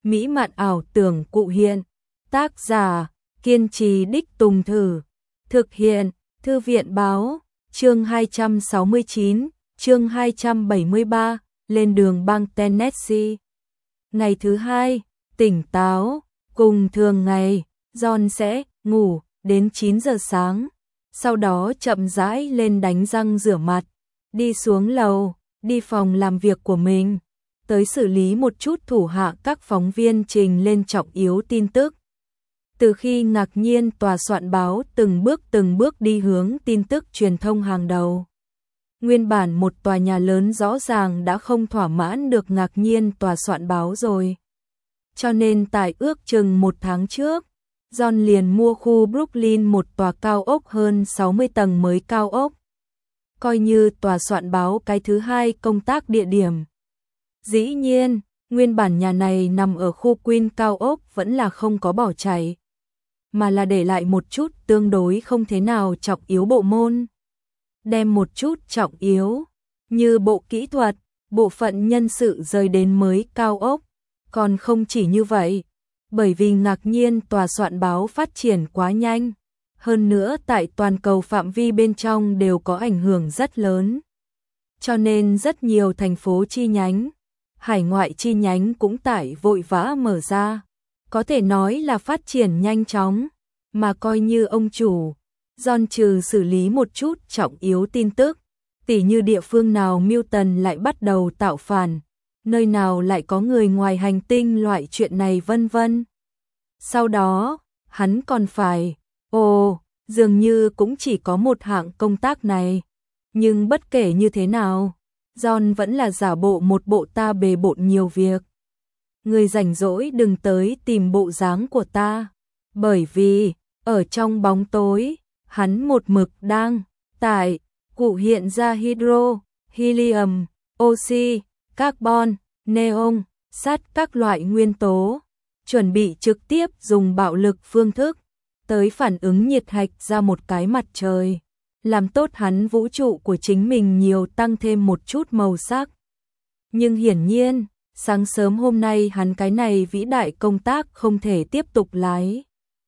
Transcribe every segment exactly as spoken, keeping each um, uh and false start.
mỹ mạn ảo tưởng cụ hiện. Tác giả, kiên trì đích tùng thử. Thực hiện, Thư viện báo, chương hai trăm sáu mươi chín, chương hai trăm bảy mươi ba, lên đường bang Tennessee. Ngày thứ hai, tỉnh táo, cùng thường ngày, John sẽ ngủ đến chín giờ sáng, sau đó chậm rãi lên đánh răng rửa mặt, đi xuống lầu, đi phòng làm việc của mình, tới xử lý một chút thủ hạ các phóng viên trình lên trọng yếu tin tức. Từ khi ngạc nhiên tòa soạn báo từng bước từng bước đi hướng tin tức truyền thông hàng đầu. Nguyên bản một tòa nhà lớn rõ ràng đã không thỏa mãn được ngạc nhiên tòa soạn báo rồi. Cho nên tại ước chừng một tháng trước, John liền mua khu Brooklyn một tòa cao ốc hơn sáu mươi tầng mới cao ốc. Coi như tòa soạn báo cái thứ hai công tác địa điểm. Dĩ nhiên, nguyên bản nhà này nằm ở khu Queen cao ốc vẫn là không có bỏ chạy, mà là để lại một chút tương đối không thế nào trọng yếu bộ môn. Đem một chút trọng yếu, như bộ kỹ thuật, bộ phận nhân sự rời đến mới cao ốc. Còn không chỉ như vậy, bởi vì ngạc nhiên tòa soạn báo phát triển quá nhanh, hơn nữa tại toàn cầu phạm vi bên trong đều có ảnh hưởng rất lớn. Cho nên rất nhiều thành phố chi nhánh, hải ngoại chi nhánh cũng tại vội vã mở ra, có thể nói là phát triển nhanh chóng, mà coi như ông chủ, John trừ xử lý một chút trọng yếu tin tức, tỉ như địa phương nào Milton lại bắt đầu tạo phản, nơi nào lại có người ngoài hành tinh loại chuyện này vân vân. Sau đó, hắn còn phải, ồ, dường như cũng chỉ có một hạng công tác này, nhưng bất kể như thế nào, John vẫn là giả bộ một bộ ta bề bộn nhiều việc. Người rảnh rỗi đừng tới tìm bộ dáng của ta, bởi vì, ở trong bóng tối, hắn một mực đang, tại, cụ hiện ra hydro, helium, oxy, carbon, neon, sắt các loại nguyên tố, chuẩn bị trực tiếp dùng bạo lực phương thức, tới phản ứng nhiệt hạch ra một cái mặt trời, làm tốt hắn vũ trụ của chính mình nhiều tăng thêm một chút màu sắc. Nhưng hiển nhiên, sáng sớm hôm nay hắn cái này vĩ đại công tác không thể tiếp tục lái.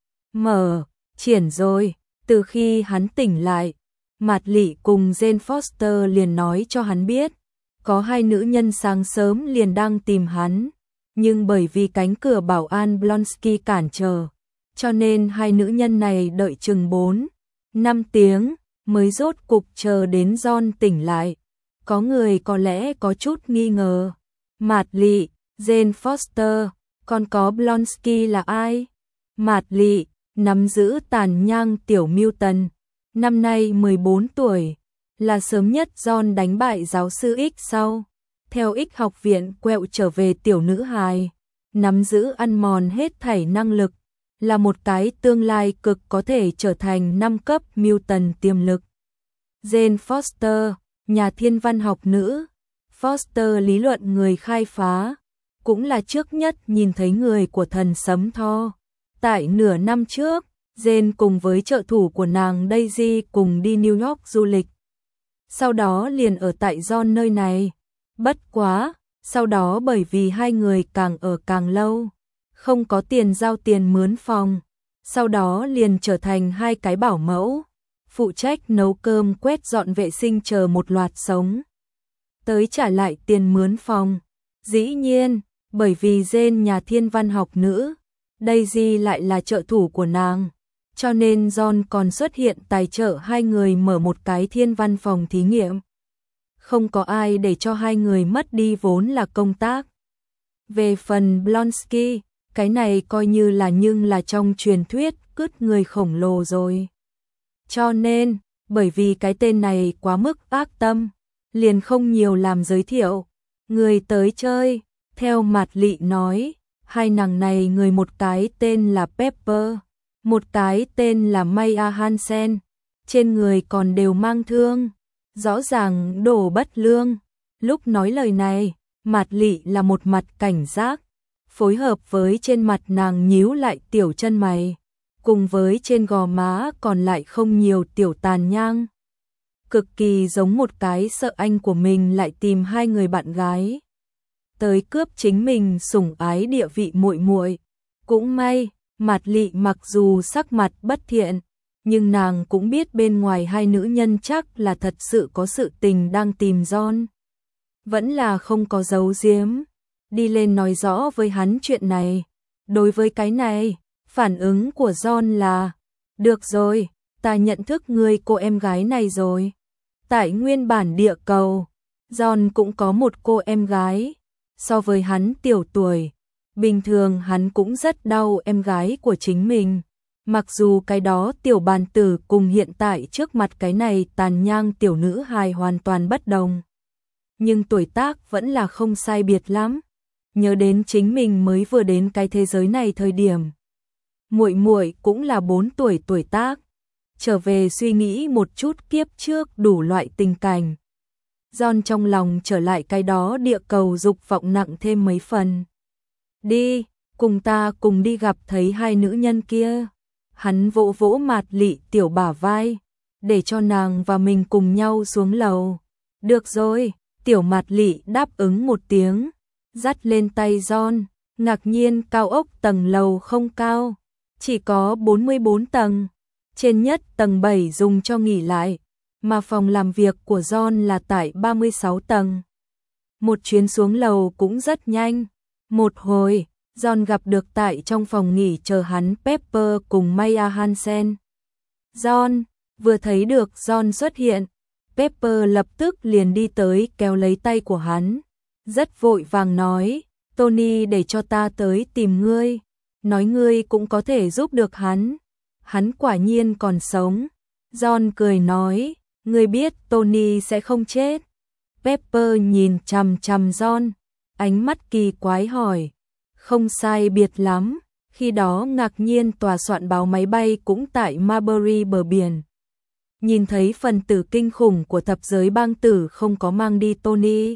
Mở, triển rồi, từ khi hắn tỉnh lại, Mạt Lị cùng Jane Foster liền nói cho hắn biết, có hai nữ nhân sáng sớm liền đang tìm hắn, nhưng bởi vì cánh cửa bảo an Blonsky cản trở, cho nên hai nữ nhân này đợi chừng bốn, năm tiếng, mới rốt cục chờ đến John tỉnh lại. Có người có lẽ có chút nghi ngờ, Mạt Lị, Jane Foster, còn có Blonsky là ai? Mạt Lị, nắm giữ tàn nhang tiểu Milton, năm nay mười bốn tuổi, là sớm nhất John đánh bại giáo sư X sau, theo X học viện quẹo trở về tiểu nữ hài, nắm giữ ăn mòn hết thảy năng lực, là một cái tương lai cực có thể trở thành năm cấp Milton tiềm lực. Jane Foster, nhà thiên văn học nữ, Foster lý luận người khai phá, cũng là trước nhất nhìn thấy người của thần sấm Thor. Tại nửa năm trước, Jane cùng với trợ thủ của nàng Daisy cùng đi New York du lịch. Sau đó liền ở tại John nơi này. Bất quá, sau đó bởi vì hai người càng ở càng lâu, không có tiền giao tiền mướn phòng, sau đó liền trở thành hai cái bảo mẫu, phụ trách nấu cơm quét dọn vệ sinh chờ một loạt sống. Tới trả lại tiền mướn phòng. Dĩ nhiên, bởi vì Jane nhà thiên văn học nữ, Daisy lại là trợ thủ của nàng, cho nên John còn xuất hiện tài trợ hai người mở một cái thiên văn phòng thí nghiệm. Không có ai để cho hai người mất đi vốn là công tác. Về phần Blonsky, cái này coi như là nhưng là trong truyền thuyết cứt người khổng lồ rồi. Cho nên, bởi vì cái tên này quá mức ác tâm, liền không nhiều làm giới thiệu. Người tới chơi, theo Mạt Lị nói, hai nàng này người một cái tên là Pepper, một cái tên là Maya Hansen, trên người còn đều mang thương, rõ ràng đổ bất lương. Lúc nói lời này, Mạt Lị là một mặt cảnh giác, phối hợp với trên mặt nàng nhíu lại tiểu chân mày, cùng với trên gò má còn lại không nhiều tiểu tàn nhang. Cực kỳ giống một cái sợ anh của mình lại tìm hai người bạn gái. tới cướp chính mình sủng ái địa vị muội muội. Cũng may, Mạt Lị mặc dù sắc mặt bất thiện, nhưng nàng cũng biết bên ngoài hai nữ nhân chắc là thật sự có sự tình đang tìm John. Vẫn là không có giấu giếm, đi lên nói rõ với hắn chuyện này. Đối với cái này, phản ứng của John là, được rồi, ta nhận thức người cô em gái này rồi. Tại nguyên bản địa cầu, John cũng có một cô em gái, so với hắn tiểu tuổi. Bình thường hắn cũng rất đau em gái của chính mình. Mặc dù cái đó tiểu bàn tử cùng hiện tại trước mặt cái này tàn nhang tiểu nữ hài hoàn toàn bất đồng. Nhưng tuổi tác vẫn là không sai biệt lắm. Nhớ đến chính mình mới vừa đến cái thế giới này thời điểm. Muội muội cũng là bốn tuổi tuổi tác. Trở về suy nghĩ một chút kiếp trước đủ loại tình cảnh. John trong lòng trở lại cái đó địa cầu dục vọng nặng thêm mấy phần. Đi, cùng ta cùng đi gặp thấy hai nữ nhân kia. Hắn vỗ vỗ Mạt Lị tiểu bả vai, để cho nàng và mình cùng nhau xuống lầu. Được rồi, tiểu Mạt Lị đáp ứng một tiếng, dắt lên tay John. Ngạc nhiên cao ốc tầng lầu không cao, chỉ có bốn mươi bốn tầng. Trên nhất tầng bảy dùng cho nghỉ lại, mà phòng làm việc của John là tại ba mươi sáu tầng. Một chuyến xuống lầu cũng rất nhanh. Một hồi, John gặp được tại trong phòng nghỉ chờ hắn Pepper cùng Maya Hansen. John, vừa thấy được John xuất hiện, Pepper lập tức liền đi tới kéo lấy tay của hắn. Rất vội vàng nói, Tony để cho ta tới tìm ngươi, nói ngươi cũng có thể giúp được hắn. Hắn quả nhiên còn sống. John cười nói, ngươi biết Tony sẽ không chết. Pepper nhìn chằm chằm John, ánh mắt kỳ quái hỏi, không sai biệt lắm. Khi đó ngạc nhiên tòa soạn báo máy bay cũng tại Marbury bờ biển. Nhìn thấy phần tử kinh khủng của thập giới bang tử không có mang đi Tony.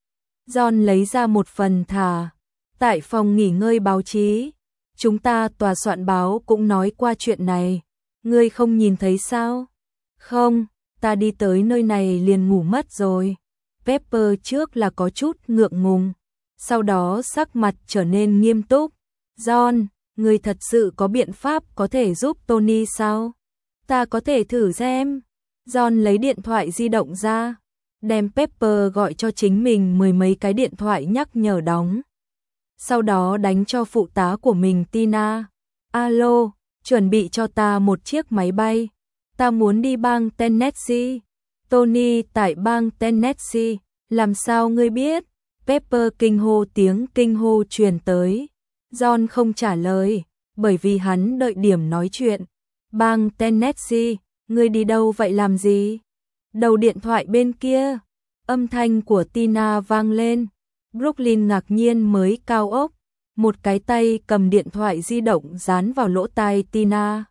John lấy ra một phần thả, tại phòng nghỉ ngơi báo chí. Chúng ta tòa soạn báo cũng nói qua chuyện này. Ngươi không nhìn thấy sao? Không, ta đi tới nơi này liền ngủ mất rồi. Pepper trước là có chút ngượng ngùng, sau đó sắc mặt trở nên nghiêm túc. John, ngươi thật sự có biện pháp có thể giúp Tony sao? Ta có thể thử xem. John lấy điện thoại di động ra, đem Pepper gọi cho chính mình mười mấy cái điện thoại nhắc nhở đóng. Sau đó đánh cho phụ tá của mình Tina. Alo, chuẩn bị cho ta một chiếc máy bay. Ta muốn đi bang Tennessee. Tony tại bang Tennessee. Làm sao ngươi biết? Pepper kinh hô tiếng kinh hô truyền tới. John không trả lời, bởi vì hắn đợi điểm nói chuyện. Bang Tennessee, ngươi đi đâu vậy làm gì? Đầu điện thoại bên kia, âm thanh của Tina vang lên. Brooklyn ngạc nhiên mới cao ốc, một cái tay cầm điện thoại di động dán vào lỗ tai Tina.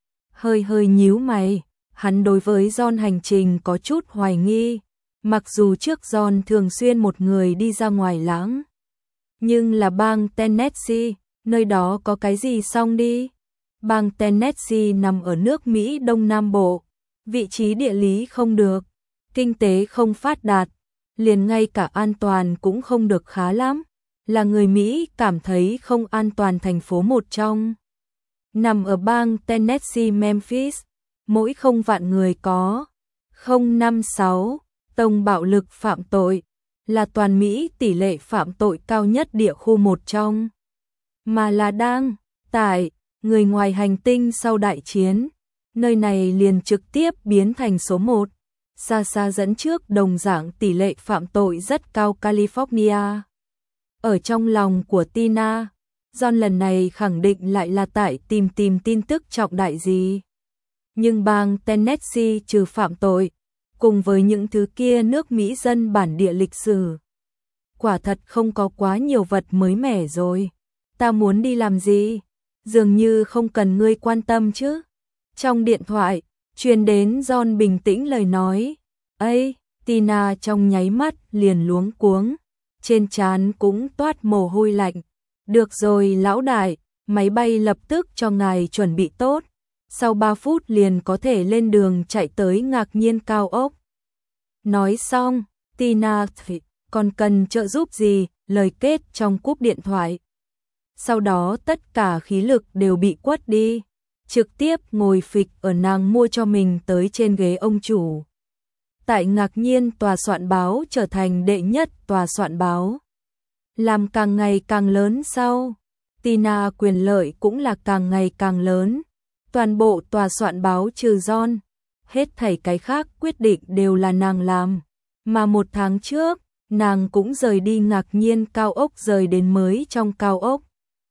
Hơi hơi nhíu mày, hắn đối với John hành trình có chút hoài nghi, mặc dù trước John thường xuyên một người đi ra ngoài lãng. Nhưng là bang Tennessee, nơi đó có cái gì xong đi? Bang Tennessee nằm ở nước Mỹ Đông Nam Bộ, vị trí địa lý không được, kinh tế không phát đạt, liền ngay cả an toàn cũng không được khá lắm, là người Mỹ cảm thấy không an toàn thành phố một trong. Nằm ở bang Tennessee Memphis, mỗi không vạn người có không năm sáu tông bạo lực phạm tội, là toàn Mỹ tỷ lệ phạm tội cao nhất địa khu một trong. Mà là đang tại người ngoài hành tinh sau đại chiến, nơi này liền trực tiếp biến thành số một. Xa xa dẫn trước đồng dạng tỷ lệ phạm tội rất cao California. Ở trong lòng của Tina, John lần này khẳng định lại là tại tìm tìm tin tức trọng đại gì. Nhưng bang Tennessee trừ phạm tội, cùng với những thứ kia nước Mỹ dân bản địa lịch sử, quả thật không có quá nhiều vật mới mẻ rồi. Ta muốn đi làm gì? Dường như không cần ngươi quan tâm chứ. Trong điện thoại, truyền đến John bình tĩnh lời nói. Ây, Tina trong nháy mắt liền luống cuống, trên trán cũng toát mồ hôi lạnh. Được rồi lão đại, máy bay lập tức cho ngài chuẩn bị tốt. Sau ba phút liền có thể lên đường chạy tới ngạc nhiên cao ốc. Nói xong, Tina thì còn cần trợ giúp gì, lời kết trong cúp điện thoại. Sau đó tất cả khí lực đều bị quất đi, trực tiếp ngồi phịch ở nàng mua cho mình tới trên ghế ông chủ. Tại ngạc nhiên tòa soạn báo trở thành đệ nhất tòa soạn báo. Làm càng ngày càng lớn sau, Tina quyền lợi cũng là càng ngày càng lớn. Toàn bộ tòa soạn báo trừ John, hết thảy cái khác quyết định đều là nàng làm. Mà một tháng trước, nàng cũng rời đi ngạc nhiên cao ốc rời đến mới trong cao ốc.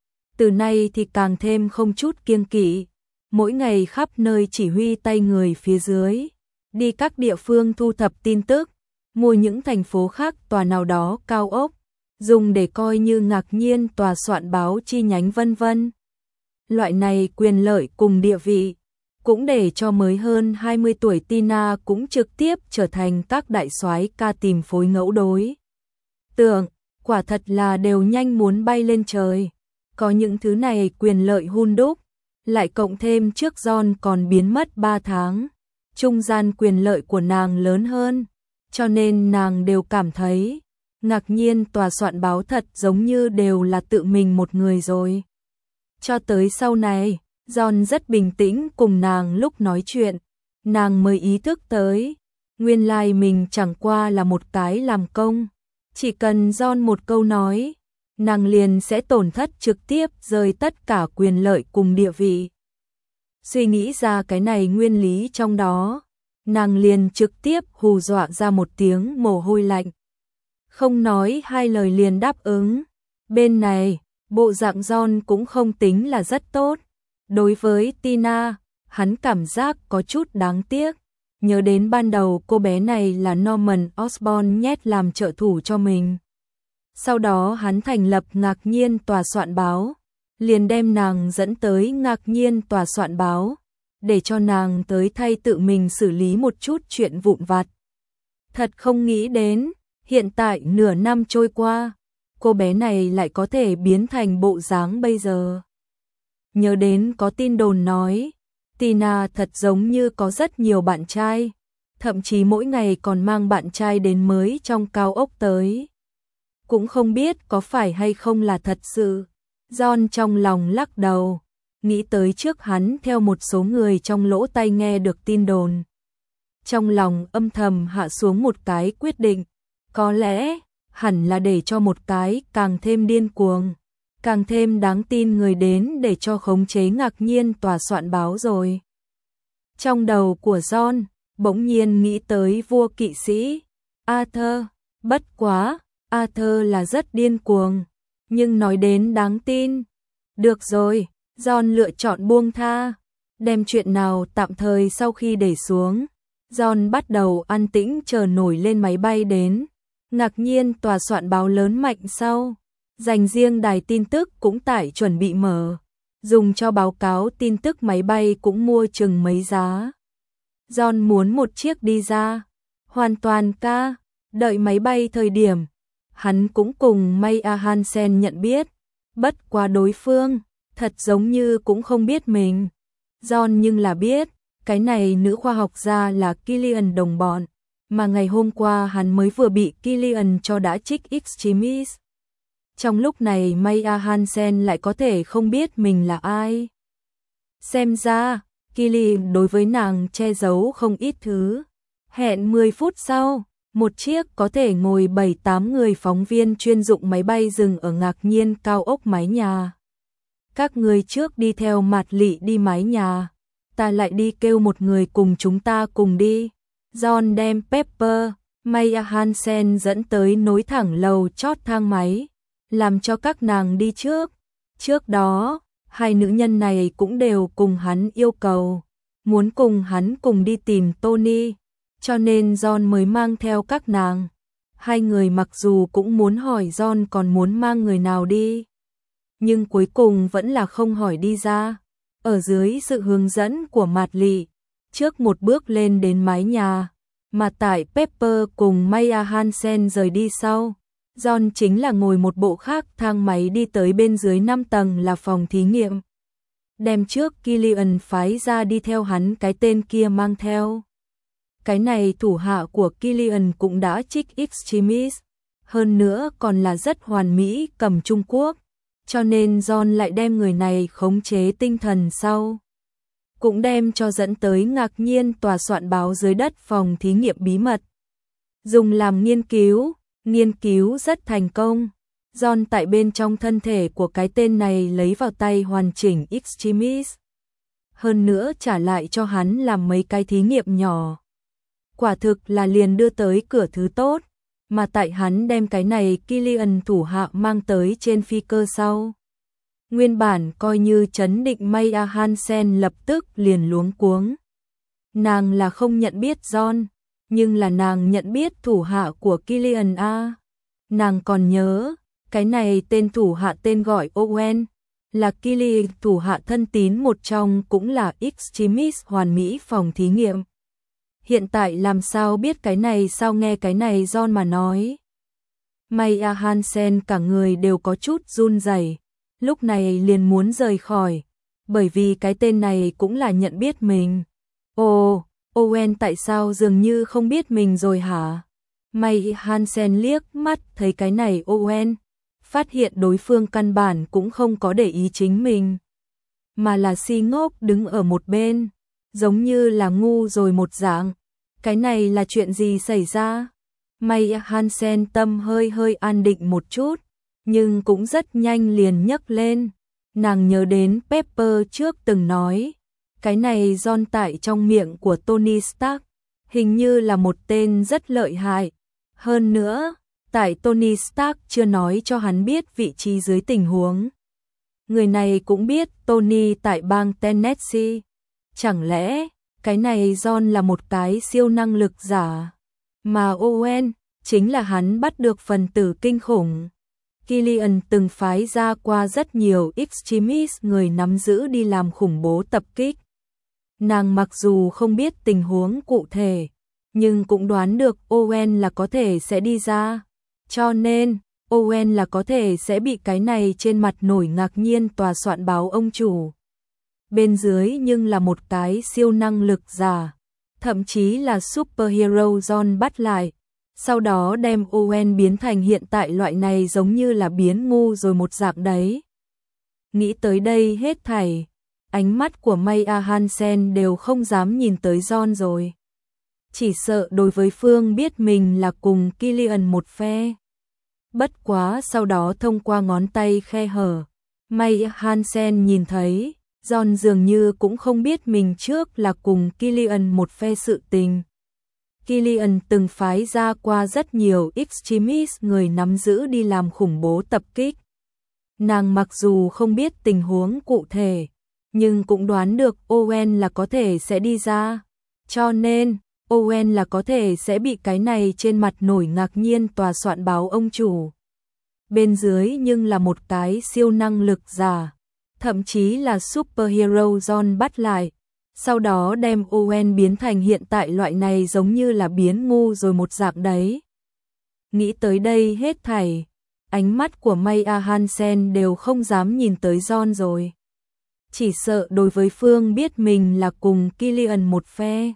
Từ nay thì càng thêm không chút kiêng kỵ, mỗi ngày khắp nơi chỉ huy tay người phía dưới, đi các địa phương thu thập tin tức, mua những thành phố khác tòa nào đó cao ốc, dùng để coi như ngạc nhiên tòa soạn báo chi nhánh vân vân. Loại này quyền lợi cùng địa vị, cũng để cho mới hơn hai mươi tuổi Tina cũng trực tiếp trở thành các đại soái ca tìm phối ngẫu đối. Tưởng, quả thật là đều nhanh muốn bay lên trời. Có những thứ này quyền lợi hun đúc, lại cộng thêm trước John còn biến mất ba tháng. Trung gian quyền lợi của nàng lớn hơn, cho nên nàng đều cảm thấy, ngạc nhiên tòa soạn báo thật giống như đều là tự mình một người rồi. Cho tới sau này, John rất bình tĩnh cùng nàng lúc nói chuyện, nàng mới ý thức tới, nguyên lai mình chẳng qua là một cái làm công, chỉ cần John một câu nói, nàng liền sẽ tổn thất trực tiếp rơi tất cả quyền lợi cùng địa vị. Suy nghĩ ra cái này nguyên lý trong đó, nàng liền trực tiếp hù dọa ra một tiếng mồ hôi lạnh. Không nói hai lời liền đáp ứng. Bên này, bộ dạng John cũng không tính là rất tốt. Đối với Tina, hắn cảm giác có chút đáng tiếc. Nhớ đến ban đầu cô bé này là Norman Osborn nhét làm trợ thủ cho mình. Sau đó hắn thành lập ngạc nhiên tòa soạn báo, liền đem nàng dẫn tới ngạc nhiên tòa soạn báo, để cho nàng tới thay tự mình xử lý một chút chuyện vụn vặt. Thật không nghĩ đến, hiện tại nửa năm trôi qua, cô bé này lại có thể biến thành bộ dáng bây giờ. Nhớ đến có tin đồn nói, Tina thật giống như có rất nhiều bạn trai, thậm chí mỗi ngày còn mang bạn trai đến mới trong cao ốc tới. Cũng không biết có phải hay không là thật sự. John trong lòng lắc đầu, nghĩ tới trước hắn theo một số người trong lỗ tai nghe được tin đồn. Trong lòng âm thầm hạ xuống một cái quyết định, có lẽ hẳn là để cho một cái càng thêm điên cuồng, càng thêm đáng tin người đến để cho khống chế ngạc nhiên tòa soạn báo rồi. Trong đầu của John, bỗng nhiên nghĩ tới vua kỵ sĩ, Arthur, bất quá, Arthur là rất điên cuồng, nhưng nói đến đáng tin. Được rồi, John lựa chọn buông tha, đem chuyện nào tạm thời sau khi để xuống. John bắt đầu an tĩnh chờ nổi lên máy bay đến. Ngạc nhiên tòa soạn báo lớn mạnh sau, dành riêng đài tin tức cũng tải chuẩn bị mở, dùng cho báo cáo tin tức máy bay cũng mua chừng mấy giá. John muốn một chiếc đi ra, hoàn toàn ca, đợi máy bay thời điểm. Hắn cũng cùng Maya Hansen nhận biết, bất quá đối phương, thật giống như cũng không biết mình. John nhưng là biết, cái này nữ khoa học gia là Killian đồng bọn, mà ngày hôm qua hắn mới vừa bị Killian cho đã trích extremis. Trong lúc này Maya Hansen lại có thể không biết mình là ai. Xem ra, Killian đối với nàng che giấu không ít thứ. Hẹn mười phút sau, một chiếc có thể ngồi bảy tám người phóng viên chuyên dụng máy bay dừng ở ngạc nhiên cao ốc mái nhà. Các người trước đi theo Mạt Lị đi mái nhà, ta lại đi kêu một người cùng chúng ta cùng đi. John đem Pepper, Maya Hansen dẫn tới nối thẳng lầu chót thang máy, làm cho các nàng đi trước. Trước đó, hai nữ nhân này cũng đều cùng hắn yêu cầu, muốn cùng hắn cùng đi tìm Tony, cho nên John mới mang theo các nàng. Hai người mặc dù cũng muốn hỏi John còn muốn mang người nào đi, nhưng cuối cùng vẫn là không hỏi đi ra. Ở dưới sự hướng dẫn của Mạt Lị, trước một bước lên đến mái nhà, mà tại Pepper cùng Maya Hansen rời đi sau, John chính là ngồi một bộ khác thang máy đi tới bên dưới năm tầng là phòng thí nghiệm. Đem trước Killian phái ra đi theo hắn cái tên kia mang theo. Cái này thủ hạ của Killian cũng đã trích extremis, hơn nữa còn là rất hoàn mỹ cầm Trung Quốc, cho nên John lại đem người này khống chế tinh thần sau. Cũng đem cho dẫn tới ngạc nhiên tòa soạn báo dưới đất phòng thí nghiệm bí mật. Dùng làm nghiên cứu, nghiên cứu rất thành công. John tại bên trong thân thể của cái tên này lấy vào tay hoàn chỉnh Extremis. Hơn nữa trả lại cho hắn làm mấy cái thí nghiệm nhỏ. Quả thực là liền đưa tới cửa thứ tốt, mà tại hắn đem cái này Killian thủ hạ mang tới trên phi cơ sau. Nguyên bản coi như trấn định Maya Hansen lập tức liền luống cuống. Nàng là không nhận biết John, nhưng là nàng nhận biết thủ hạ của Killian A. Nàng còn nhớ, cái này tên thủ hạ tên gọi Owen, là Killian thủ hạ thân tín một trong cũng là Extremis hoàn mỹ phòng thí nghiệm. Hiện tại làm sao biết cái này sao nghe cái này John mà nói. Maya Hansen cả người đều có chút run rẩy, lúc này liền muốn rời khỏi, bởi vì cái tên này cũng là nhận biết mình. Ồ, Owen tại sao dường như không biết mình rồi hả? Maya Hansen liếc mắt thấy cái này Owen, phát hiện đối phương căn bản cũng không có để ý chính mình, mà là si ngốc đứng ở một bên, giống như là ngu rồi một dạng. Cái này là chuyện gì xảy ra? Maya Hansen tâm hơi hơi an định một chút, nhưng cũng rất nhanh liền nhấc lên. Nàng nhớ đến Pepper trước từng nói, cái này John tại trong miệng của Tony Stark, hình như là một tên rất lợi hại. Hơn nữa, tại Tony Stark chưa nói cho hắn biết vị trí dưới tình huống. Người này cũng biết Tony tại bang Tennessee. Chẳng lẽ, cái này John là một cái siêu năng lực giả, mà Owen chính là hắn bắt được phần tử kinh khủng. Killian từng phái ra qua rất nhiều Extremis người nắm giữ đi làm khủng bố tập kích. Nàng mặc dù không biết tình huống cụ thể, nhưng cũng đoán được Owen là có thể sẽ đi ra. Cho nên, Owen là có thể sẽ bị cái này trên mặt nổi ngạc nhiên tòa soạn báo ông chủ. Bên dưới nhưng là một cái siêu năng lực giả, thậm chí là superhero John bắt lại. Sau đó đem Owen biến thành hiện tại loại này giống như là biến ngu rồi một dạng đấy. Nghĩ tới đây hết thảy, ánh mắt của Maya Hansen đều không dám nhìn tới John rồi. Chỉ sợ đối với Phương biết mình là cùng Killian một phe. Bất quá sau đó thông qua ngón tay khe hở, Maya Hansen nhìn thấy, John dường như cũng không biết mình trước là cùng Killian một phe sự tình. Killian từng phái ra qua rất nhiều Extremis người nắm giữ đi làm khủng bố tập kích. Nàng mặc dù không biết tình huống cụ thể, nhưng cũng đoán được Owen là có thể sẽ đi ra. Cho nên, Owen là có thể sẽ bị cái này trên mặt nổi ngạc nhiên tòa soạn báo ông chủ. Bên dưới nhưng là một cái siêu năng lực giả, thậm chí là superhero John bắt lại. Sau đó đem Owen biến thành hiện tại loại này giống như là biến ngu rồi một dạng đấy. Nghĩ tới đây hết thảy, ánh mắt của Maya Hansen đều không dám nhìn tới John rồi. Chỉ sợ đối với Phương biết mình là cùng Killian một phe.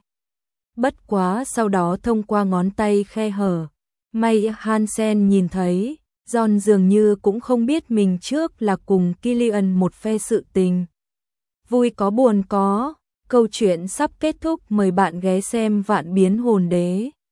Bất quá sau đó thông qua ngón tay khe hở, Maya Hansen nhìn thấy, John dường như cũng không biết mình trước là cùng Killian một phe sự tình. Vui có buồn có. Câu chuyện sắp kết thúc, mời bạn ghé xem Vạn Biến Hồn Đế.